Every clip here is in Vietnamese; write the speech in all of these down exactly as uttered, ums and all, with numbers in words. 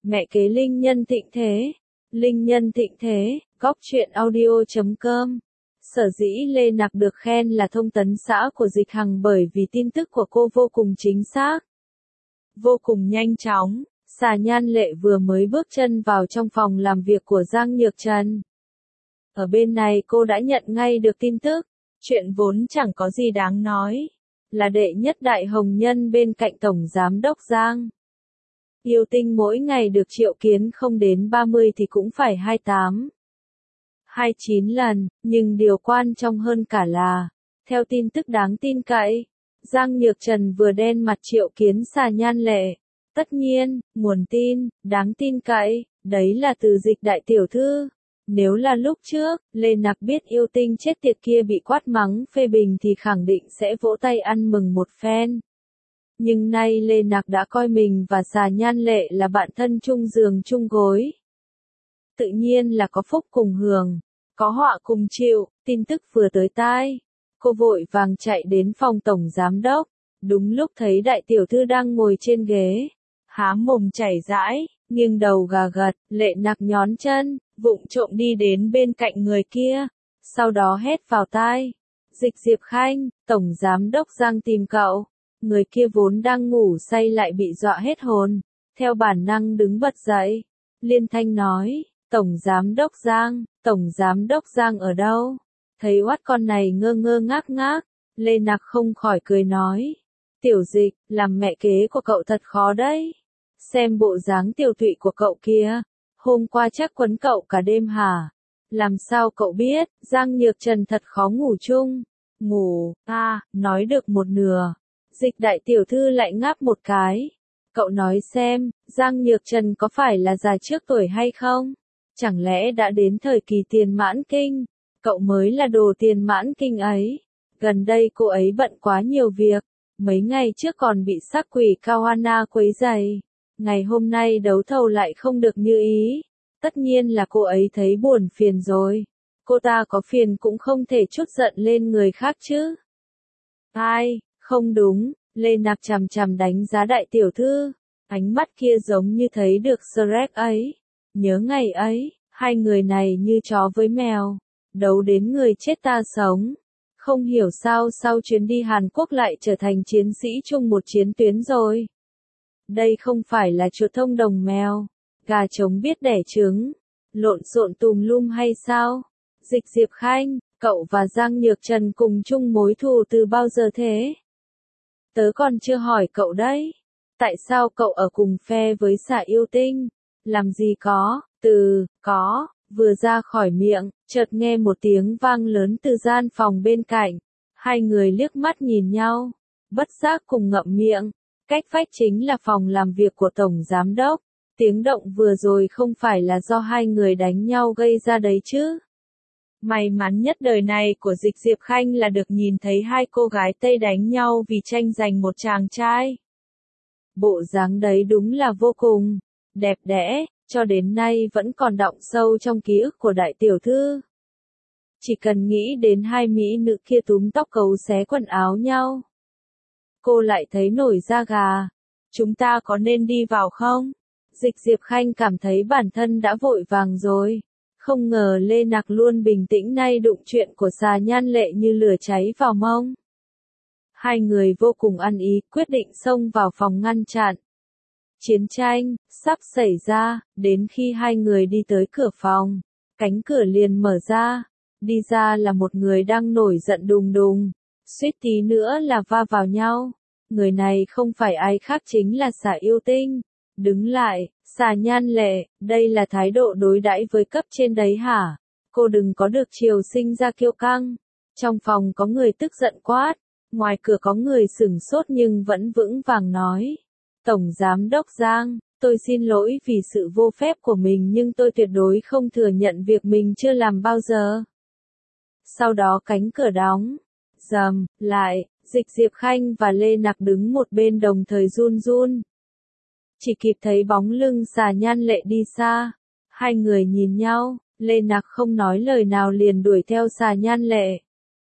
Mẹ kế linh nhân thịnh thế. Linh nhân thịnh thế, góc truyện audio chấm com. Sở dĩ Lê Nặc được khen là thông tấn xã của Dịch Hằng bởi vì tin tức của cô vô cùng chính xác, vô cùng nhanh chóng. Xà Nhan Lệ vừa mới bước chân vào trong phòng làm việc của Giang Nhược Trần. Ở bên này cô đã nhận ngay được tin tức, chuyện vốn chẳng có gì đáng nói, là đệ nhất đại hồng nhân bên cạnh Tổng Giám đốc Giang. Yêu Tinh mỗi ngày được triệu kiến không đến ba mươi thì cũng phải hai mươi tám, hai mươi chín lần, nhưng điều quan trọng hơn cả là, theo tin tức đáng tin cậy, Giang Nhược Trần vừa đen mặt triệu kiến Xà Nhan Lệ. Tất nhiên, nguồn tin, đáng tin cậy, đấy là từ Dịch đại tiểu thư. Nếu là lúc trước, Lê Nặc biết Yêu Tinh chết tiệt kia bị quát mắng phê bình thì khẳng định sẽ vỗ tay ăn mừng một phen. Nhưng nay Lê Nặc đã coi mình và Xà Nhan Lệ là bạn thân chung giường chung gối. Tự nhiên là có phúc cùng hưởng, có họa cùng chịu. Tin tức vừa tới tai, cô vội vàng chạy đến phòng Tổng Giám đốc. Đúng lúc thấy đại tiểu thư đang ngồi trên ghế, há mồm chảy rãi, nghiêng đầu gà gật. Lệ Nặc nhón chân, vụng trộm đi đến bên cạnh người kia, sau đó hét vào tai. Dịch Diệp Khanh, Tổng Giám đốc Giang tìm cậu. Người kia vốn đang ngủ say lại bị dọa hết hồn, theo bản năng đứng bật dậy, liên thanh nói, Tổng Giám đốc Giang, Tổng Giám đốc Giang ở đâu? Thấy oát con này ngơ ngơ ngác ngác, Lê Nặc không khỏi cười nói, Tiểu Dịch, làm mẹ kế của cậu thật khó đấy. Xem bộ dáng tiểu tụy của cậu kia, hôm qua chắc quấn cậu cả đêm hả? Làm sao cậu biết, Giang Nhược Trần thật khó ngủ chung. Ngủ, à, nói được một nửa. Dịch đại tiểu thư lại ngáp một cái. Cậu nói xem, Giang Nhược Trần có phải là già trước tuổi hay không? Chẳng lẽ đã đến thời kỳ tiền mãn kinh? Cậu mới là đồ tiền mãn kinh ấy. Gần đây cô ấy bận quá nhiều việc. Mấy ngày trước còn bị sắc quỷ Kawana quấy rầy. Ngày hôm nay đấu thầu lại không được như ý. Tất nhiên là cô ấy thấy buồn phiền rồi. Cô ta có phiền cũng không thể trút giận lên người khác chứ. Ai, không đúng, Lê Nặc chằm chằm đánh giá đại tiểu thư. Ánh mắt kia giống như thấy được Shrek ấy. Nhớ ngày ấy, hai người này như chó với mèo. Đấu đến người chết ta sống. Không hiểu sao sau chuyến đi Hàn Quốc lại trở thành chiến sĩ chung một chiến tuyến rồi. Đây không phải là chuột thông đồng mèo, gà trống biết đẻ trứng, lộn xộn tùm lum hay sao? Dịch Diệp Khanh, cậu và Giang Nhược Trần cùng chung mối thù từ bao giờ thế? Tớ còn chưa hỏi cậu đấy. Tại sao cậu ở cùng phe với Xà Yêu Tinh? Làm gì có, từ, có, vừa ra khỏi miệng, chợt nghe một tiếng vang lớn từ gian phòng bên cạnh. Hai người liếc mắt nhìn nhau, bất giác cùng ngậm miệng. Cách vách chính là phòng làm việc của Tổng Giám đốc. Tiếng động vừa rồi không phải là do hai người đánh nhau gây ra đấy chứ. May mắn nhất đời này của Dịch Diệp Khanh là được nhìn thấy hai cô gái Tây đánh nhau vì tranh giành một chàng trai. Bộ dáng đấy đúng là vô cùng đẹp đẽ, cho đến nay vẫn còn đọng sâu trong ký ức của đại tiểu thư. Chỉ cần nghĩ đến hai mỹ nữ kia túm tóc cấu xé quần áo nhau, cô lại thấy nổi da gà. Chúng ta có nên đi vào không? Dịch Diệp Khanh cảm thấy bản thân đã vội vàng rồi. Không ngờ Lê Nặc luôn bình tĩnh nay đụng chuyện của Xà Nhan Lệ như lửa cháy vào mông. Hai người vô cùng ăn ý, quyết định xông vào phòng ngăn chặn chiến tranh sắp xảy ra. Đến khi hai người đi tới cửa phòng, cánh cửa liền mở ra. Đi ra là một người đang nổi giận đùng đùng, suýt tí nữa là va vào nhau. Người này không phải ai khác chính là Xà Yêu Tinh. Đứng lại, Xà Nhan Lệ, đây là thái độ đối đãi với cấp trên đấy hả? Cô đừng có được chiều sinh ra kiêu căng. Trong phòng có người tức giận quát, ngoài cửa có người sửng sốt nhưng vẫn vững vàng nói. Tổng Giám đốc Giang, tôi xin lỗi vì sự vô phép của mình nhưng tôi tuyệt đối không thừa nhận việc mình chưa làm bao giờ. Sau đó cánh cửa đóng, rầm, lại, Dịch Diệp Khanh và Lê Nặc đứng một bên đồng thời run run. Chỉ kịp thấy bóng lưng Xà Nhan Lệ đi xa. Hai người nhìn nhau, Lê Nặc không nói lời nào liền đuổi theo Xà Nhan Lệ.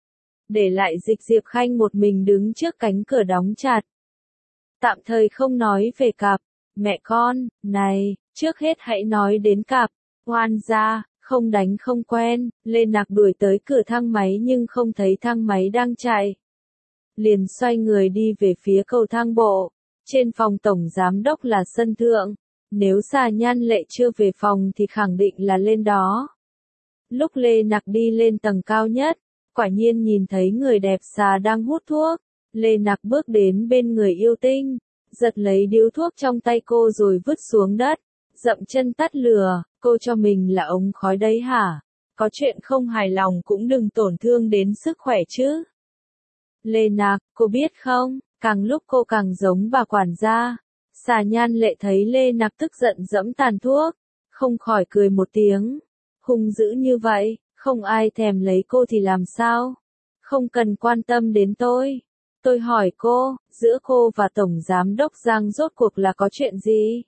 Để lại Dịch Diệp Khanh một mình đứng trước cánh cửa đóng chặt. Tạm thời không nói về cặp mẹ con này, Trước hết hãy nói đến cặp, oan gia, không đánh không quen, Lê Nạc đuổi tới cửa thang máy nhưng không thấy thang máy đang chạy. Liền xoay người đi về phía cầu thang bộ, trên phòng tổng giám đốc là sân thượng, nếu Xà Nhan Lệ chưa về phòng thì khẳng định là lên đó. Lúc Lê Nạc đi lên tầng cao nhất, quả nhiên nhìn thấy người đẹp xà đang hút thuốc, Lê Nạc bước đến bên người yêu tinh, giật lấy điếu thuốc trong tay cô rồi vứt xuống đất, dậm chân tắt lửa, cô cho mình là ống khói đấy hả? Có chuyện không hài lòng cũng đừng tổn thương đến sức khỏe chứ. Lê Nạc, cô biết không, càng lúc cô càng giống bà quản gia. Xà Nhan Lệ thấy Lê Nạc tức giận dẫm tàn thuốc, không khỏi cười một tiếng. Hung dữ như vậy, không ai thèm lấy cô thì làm sao? Không cần quan tâm đến tôi. Tôi hỏi cô, giữa cô và Tổng Giám đốc Giang rốt cuộc là có chuyện gì?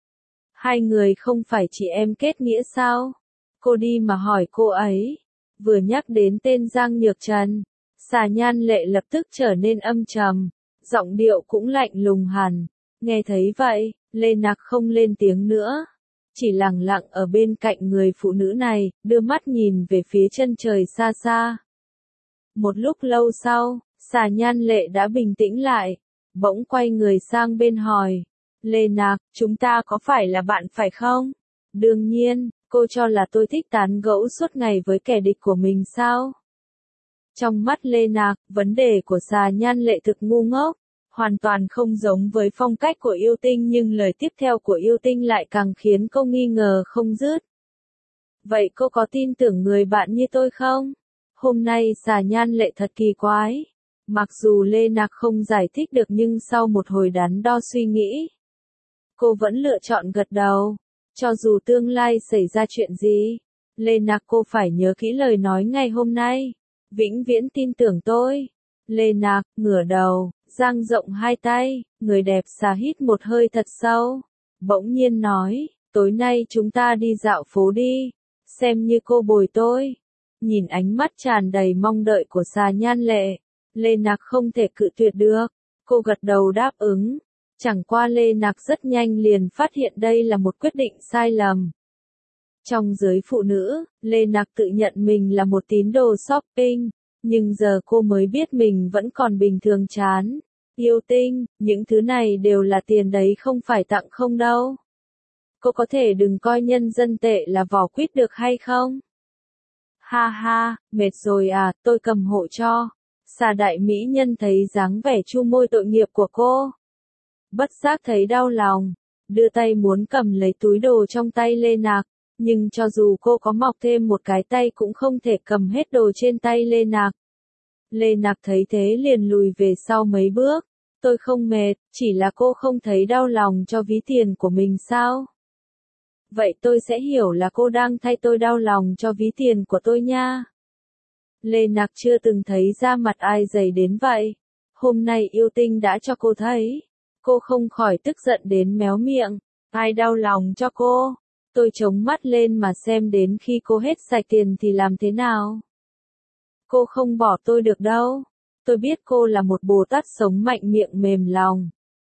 Hai người không phải chị em kết nghĩa sao? Cô đi mà hỏi cô ấy. Vừa nhắc đến tên Giang Nhược Trần, Xà Nhan Lệ lập tức trở nên âm trầm, giọng điệu cũng lạnh lùng hẳn. Nghe thấy vậy, Lê Nạc không lên tiếng nữa, chỉ lặng lặng ở bên cạnh người phụ nữ này, đưa mắt nhìn về phía chân trời xa xa. Một lúc lâu sau, Xà Nhan Lệ đã bình tĩnh lại, bỗng quay người sang bên hỏi, Lê Nạc, chúng ta có phải là bạn phải không? Đương nhiên, cô cho là tôi thích tán gẫu suốt ngày với kẻ địch của mình sao? Trong mắt Lê Nạc, vấn đề của Xà Nhan Lệ thực ngu ngốc, hoàn toàn không giống với phong cách của yêu tinh, nhưng lời tiếp theo của yêu tinh lại càng khiến cô nghi ngờ không dứt. Vậy cô có tin tưởng người bạn như tôi không? Hôm nay Xà Nhan Lệ thật kỳ quái. Mặc dù Lê Nạc không giải thích được nhưng sau một hồi đắn đo suy nghĩ, cô vẫn lựa chọn gật đầu. Cho dù tương lai xảy ra chuyện gì, Lê Nạc cô phải nhớ kỹ lời nói ngày hôm nay. Vĩnh viễn tin tưởng tôi. Lê Nạc, ngửa đầu, dang rộng hai tay, người đẹp xà hít một hơi thật sâu. Bỗng nhiên nói, tối nay chúng ta đi dạo phố đi, xem như cô bồi tôi. Nhìn ánh mắt tràn đầy mong đợi của Xà Nhan Lệ, Lê Nạc không thể cự tuyệt được. Cô gật đầu đáp ứng. Chẳng qua Lê Nạc rất nhanh liền phát hiện đây là một quyết định sai lầm. Trong giới phụ nữ, Lê Nạc tự nhận mình là một tín đồ shopping, nhưng giờ cô mới biết mình vẫn còn bình thường chán. Yêu tinh, những thứ này đều là tiền đấy, không phải tặng không đâu. Cô có thể đừng coi nhân dân tệ là vỏ quýt được hay không? Ha ha, mệt rồi à, tôi cầm hộ cho. Xà đại mỹ nhân thấy dáng vẻ chu môi tội nghiệp của cô, bất giác thấy đau lòng, đưa tay muốn cầm lấy túi đồ trong tay Lê Nạc, nhưng cho dù cô có mọc thêm một cái tay cũng không thể cầm hết đồ trên tay Lê Nạc. Lê Nạc thấy thế liền lùi về sau mấy bước. Tôi không mệt, chỉ là cô không thấy đau lòng cho ví tiền của mình sao? Vậy tôi sẽ hiểu là cô đang thay tôi đau lòng cho ví tiền của tôi nha. Lê Nạc chưa từng thấy da mặt ai dày đến vậy. Hôm nay yêu tinh đã cho cô thấy. Cô không khỏi tức giận đến méo miệng. Ai đau lòng cho cô? Tôi chống mắt lên mà xem đến khi cô hết sạch tiền thì làm thế nào? Cô không bỏ tôi được đâu. Tôi biết cô là một Bồ Tát sống mạnh miệng mềm lòng.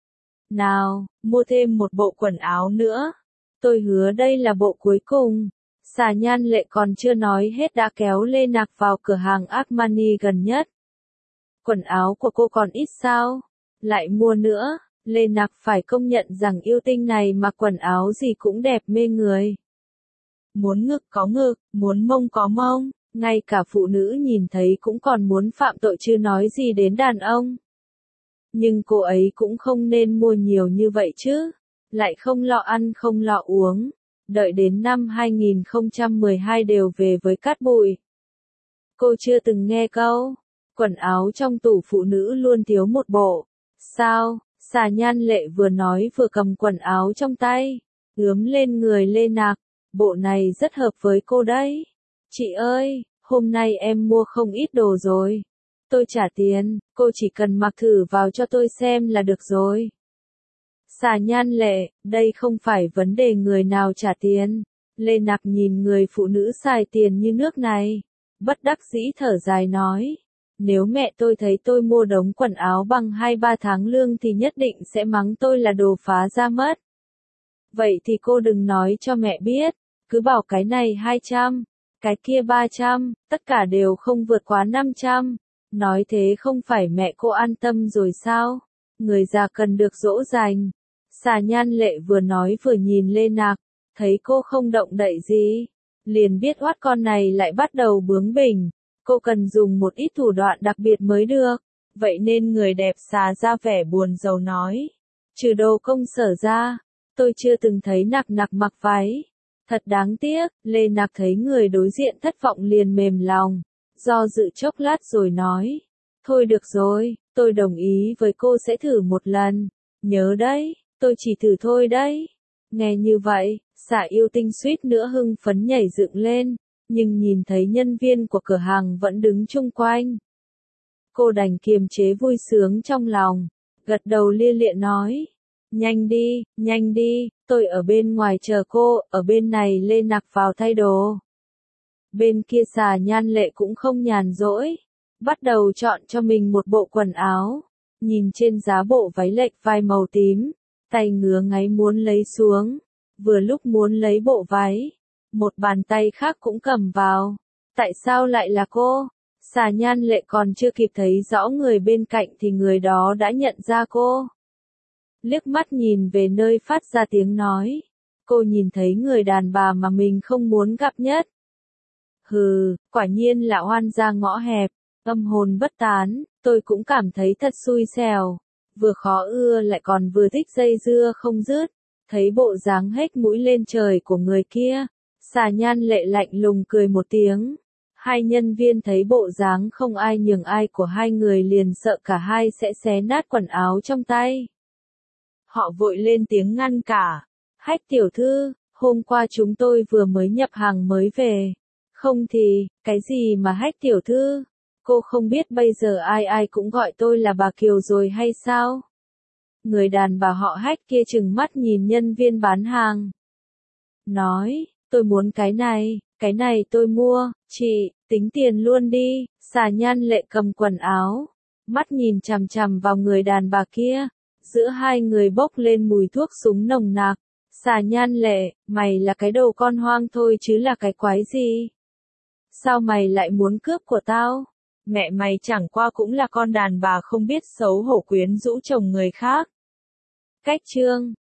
Nào, mua thêm một bộ quần áo nữa. Tôi hứa đây là bộ cuối cùng. Xà Nhan Lệ còn chưa nói hết đã kéo Lê Nạc vào cửa hàng Armani gần nhất. Quần áo của cô còn ít sao? Lại mua nữa. Lê Nạc phải công nhận rằng yêu tinh này mặc quần áo gì cũng đẹp mê người. Muốn ngực có ngực, muốn mông có mông, ngay cả phụ nữ nhìn thấy cũng còn muốn phạm tội chứ nói gì đến đàn ông. Nhưng cô ấy cũng không nên mua nhiều như vậy chứ, lại không lo ăn không lo uống, đợi đến năm hai nghìn không trăm mười hai đều về với cát bụi. Cô chưa từng nghe câu, quần áo trong tủ phụ nữ luôn thiếu một bộ, sao? Xà Nhan Lệ vừa nói vừa cầm quần áo trong tay, ướm lên người Lê Nạc, bộ này rất hợp với cô đấy. Chị ơi, hôm nay em mua không ít đồ rồi. Tôi trả tiền, cô chỉ cần mặc thử vào cho tôi xem là được rồi. Xà Nhan Lệ, đây không phải vấn đề người nào trả tiền. Lê Nạc nhìn người phụ nữ xài tiền như nước này, bất đắc dĩ thở dài nói. Nếu mẹ tôi thấy tôi mua đống quần áo bằng hai ba tháng lương thì nhất định sẽ mắng tôi là đồ phá ra mất. Vậy thì cô đừng nói cho mẹ biết, cứ bảo cái này hai trăm, cái kia ba trăm, tất cả đều không vượt quá năm trăm. Nói thế không phải mẹ cô an tâm rồi sao? Người già cần được dỗ dành. Xà Nhan Lệ vừa nói vừa nhìn Lê Nạc, thấy cô không động đậy gì, liền biết oát con này lại bắt đầu bướng bỉnh, cô cần dùng một ít thủ đoạn đặc biệt mới được. Vậy nên người đẹp xà ra vẻ buồn rầu nói, trừ đồ công sở ra, tôi chưa từng thấy Nạc Nạc mặc váy. Thật đáng tiếc. Lê Nạc thấy người đối diện thất vọng liền mềm lòng, do dự chốc lát rồi nói, thôi được rồi, tôi đồng ý với cô sẽ thử một lần. Nhớ đấy, tôi chỉ thử thôi đấy. Nghe như vậy, Xà Yêu Tinh suýt nữa hưng phấn nhảy dựng lên, nhưng nhìn thấy nhân viên của cửa hàng vẫn đứng chung quanh, cô đành kiềm chế vui sướng trong lòng, gật đầu lia lịa nói, nhanh đi, nhanh đi, tôi ở bên ngoài chờ cô, ở bên này Lê Nạc vào thay đồ. Bên kia Xà Nhan Lệ cũng không nhàn rỗi, bắt đầu chọn cho mình một bộ quần áo, nhìn trên giá bộ váy lệch vai màu tím, tay ngứa ngáy muốn lấy xuống, vừa lúc muốn lấy bộ váy, một bàn tay khác cũng cầm vào. Tại sao lại là cô? Xà Nhan Lệ còn chưa kịp thấy rõ người bên cạnh thì người đó đã nhận ra cô. Liếc mắt nhìn về nơi phát ra tiếng nói, cô nhìn thấy người đàn bà mà mình không muốn gặp nhất. Hừ, quả nhiên là oan gia ngõ hẹp, âm hồn bất tán, tôi cũng cảm thấy thật xui xẻo, vừa khó ưa lại còn vừa thích dây dưa không dứt. Thấy bộ dáng hết mũi lên trời của người kia, Xà Nhan Lệ lạnh lùng cười một tiếng. Hai nhân viên thấy bộ dáng không ai nhường ai của hai người liền sợ cả hai sẽ xé nát quần áo trong tay. Họ vội lên tiếng ngăn cả. Hách tiểu thư, hôm qua chúng tôi vừa mới nhập hàng mới về. Không thì, cái gì mà Hách tiểu thư? Cô không biết bây giờ ai ai cũng gọi tôi là bà Kiều rồi hay sao? Người đàn bà họ Hách kia trừng mắt nhìn nhân viên bán hàng. Nói, tôi muốn cái này, cái này tôi mua, chị, tính tiền luôn đi. Xà Nhan Lệ cầm quần áo, mắt nhìn chằm chằm vào người đàn bà kia. Giữa hai người bốc lên mùi thuốc súng nồng nặc. Xà Nhan Lệ, mày là cái đồ con hoang thôi chứ là cái quái gì? Sao mày lại muốn cướp của tao? Mẹ mày chẳng qua cũng là con đàn bà không biết xấu hổ quyến rũ chồng người khác. Cách chương